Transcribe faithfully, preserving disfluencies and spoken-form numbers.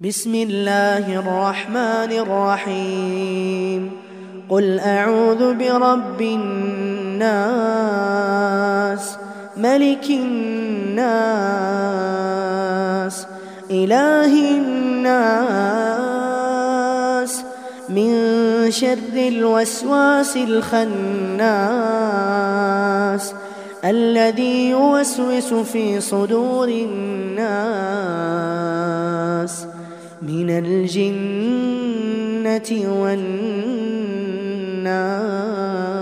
بسم الله الرحمن الرحيم. قل أعوذ برب الناس، ملك الناس، إله الناس، من شر الوسواس الخناس الذي يوسوس في صدور الناس من الجنة والناس.